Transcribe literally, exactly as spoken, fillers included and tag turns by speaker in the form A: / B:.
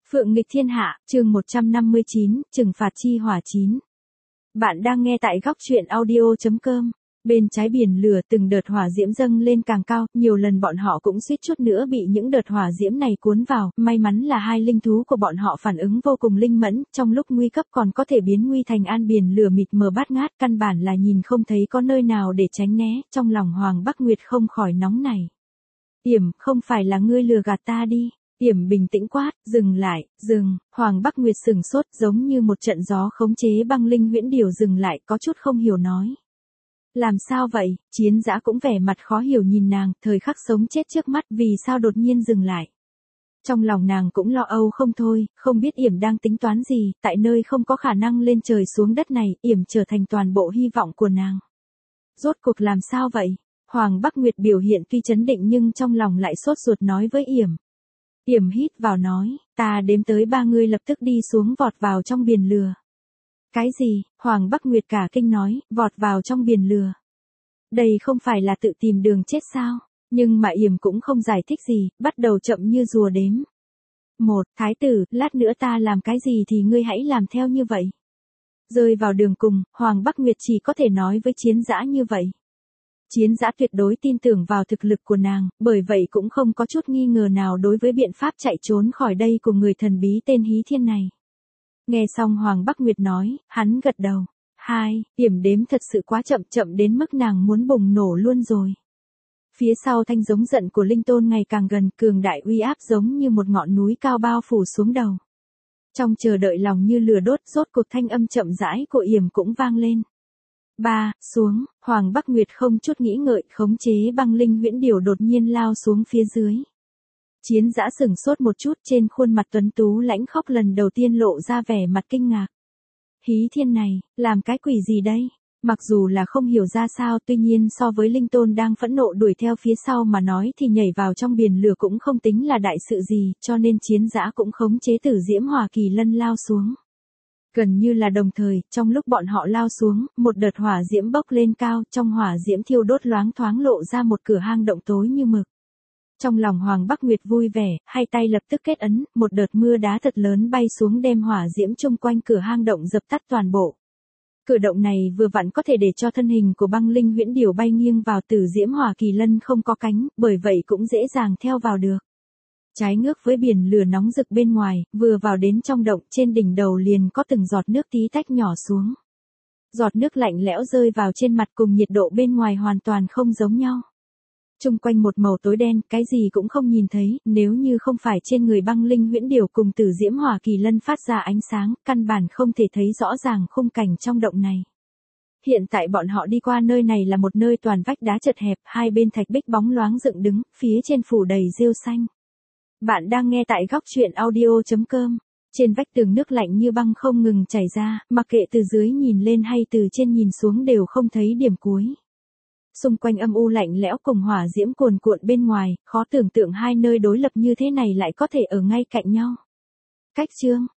A: Phượng nghịch thiên hạ, chương một trăm năm mươi chín, trừng phạt chi hỏa chín. Bạn đang nghe tại góc truyện audio chấm com. Bên trái biển lửa từng đợt hỏa diễm dâng lên càng cao, nhiều lần bọn họ cũng suýt chút nữa bị những đợt hỏa diễm này cuốn vào, may mắn là hai linh thú của bọn họ phản ứng vô cùng linh mẫn, trong lúc nguy cấp còn có thể biến nguy thành an. Biển lửa mịt mờ bát ngát, căn bản là nhìn không thấy có nơi nào để tránh né, trong lòng Hoàng Bắc Nguyệt không khỏi nóng này. Yểm, không phải là ngươi lừa gạt ta đi. Yểm bình tĩnh quát, dừng lại, dừng. Hoàng Bắc Nguyệt sừng sốt, giống như một trận gió khống chế băng linh huyễn điều dừng lại, có chút không hiểu nói. Làm sao vậy? Chiến Dã cũng vẻ mặt khó hiểu nhìn nàng, thời khắc sống chết trước mắt, vì sao đột nhiên dừng lại. Trong lòng nàng cũng lo âu không thôi, không biết Yểm đang tính toán gì, tại nơi không có khả năng lên trời xuống đất này, Yểm trở thành toàn bộ hy vọng của nàng. Rốt cuộc làm sao vậy? Hoàng Bắc Nguyệt biểu hiện tuy chấn định nhưng trong lòng lại sốt ruột nói với Yểm. Yểm hít vào nói, ta đếm tới ba người lập tức đi xuống vọt vào trong biển lửa. Cái gì? Hoàng Bắc Nguyệt cả kinh nói, vọt vào trong biển lửa. Đây không phải là tự tìm đường chết sao? Nhưng mà Yểm cũng không giải thích gì, bắt đầu chậm như rùa đếm. Một, thái tử, lát nữa ta làm cái gì thì ngươi hãy làm theo như vậy. Rơi vào đường cùng, Hoàng Bắc Nguyệt chỉ có thể nói với Chiến Dã như vậy. Chiến Dã tuyệt đối tin tưởng vào thực lực của nàng, bởi vậy cũng không có chút nghi ngờ nào đối với biện pháp chạy trốn khỏi đây của người thần bí tên Hí Thiên này. Nghe xong Hoàng Bắc Nguyệt nói, hắn gật đầu. Hai, Yểm đếm thật sự quá chậm chậm đến mức nàng muốn bùng nổ luôn rồi. Phía sau thanh giống giận của Linh Tôn ngày càng gần, cường đại uy áp giống như một ngọn núi cao bao phủ xuống đầu. Trong chờ đợi lòng như lửa đốt, rốt cuộc thanh âm chậm rãi của Yểm cũng vang lên. Ba, xuống, Hoàng Bắc Nguyệt không chút nghĩ ngợi, khống chế băng linh huyễn điều đột nhiên lao xuống phía dưới. Chiến Dã sửng sốt một chút, trên khuôn mặt tuấn tú lãnh khóc lần đầu tiên lộ ra vẻ mặt kinh ngạc. Hí Thiên này, làm cái quỷ gì đây? Mặc dù là không hiểu ra sao, tuy nhiên so với Linh Tôn đang phẫn nộ đuổi theo phía sau mà nói thì nhảy vào trong biển lửa cũng không tính là đại sự gì, cho nên Chiến Dã cũng khống chế Tử Diễm Hỏa Kỳ Lân lao xuống. Gần như là đồng thời, trong lúc bọn họ lao xuống, một đợt hỏa diễm bốc lên cao, trong hỏa diễm thiêu đốt loáng thoáng lộ ra một cửa hang động tối như mực. Trong lòng Hoàng Bắc Nguyệt vui vẻ, hai tay lập tức kết ấn, một đợt mưa đá thật lớn bay xuống đem hỏa diễm chung quanh cửa hang động dập tắt toàn bộ. Cửa động này vừa vặn có thể để cho thân hình của băng linh huyễn điều bay nghiêng vào. Tử Diễm Hỏa Kỳ Lân không có cánh, bởi vậy cũng dễ dàng theo vào được. Trái ngược với biển lửa nóng rực bên ngoài, vừa vào đến trong động, trên đỉnh đầu liền có từng giọt nước tí tách nhỏ xuống. Giọt nước lạnh lẽo rơi vào trên mặt cùng nhiệt độ bên ngoài hoàn toàn không giống nhau. Chung quanh một màu tối đen, cái gì cũng không nhìn thấy, nếu như không phải trên người băng linh huyễn điều cùng Tử Diễm Hỏa Kỳ Lân phát ra ánh sáng, căn bản không thể thấy rõ ràng khung cảnh trong động này. Hiện tại bọn họ đi qua nơi này là một nơi toàn vách đá chật hẹp, hai bên thạch bích bóng loáng dựng đứng, phía trên phủ đầy rêu xanh. Bạn đang nghe tại góc truyện audio chấm com. Trên vách tường nước lạnh như băng không ngừng chảy ra, mặc kệ từ dưới nhìn lên hay từ trên nhìn xuống đều không thấy điểm cuối. Xung quanh âm u lạnh lẽo cùng hỏa diễm cuồn cuộn bên ngoài, khó tưởng tượng hai nơi đối lập như thế này lại có thể ở ngay cạnh nhau. Cách chương,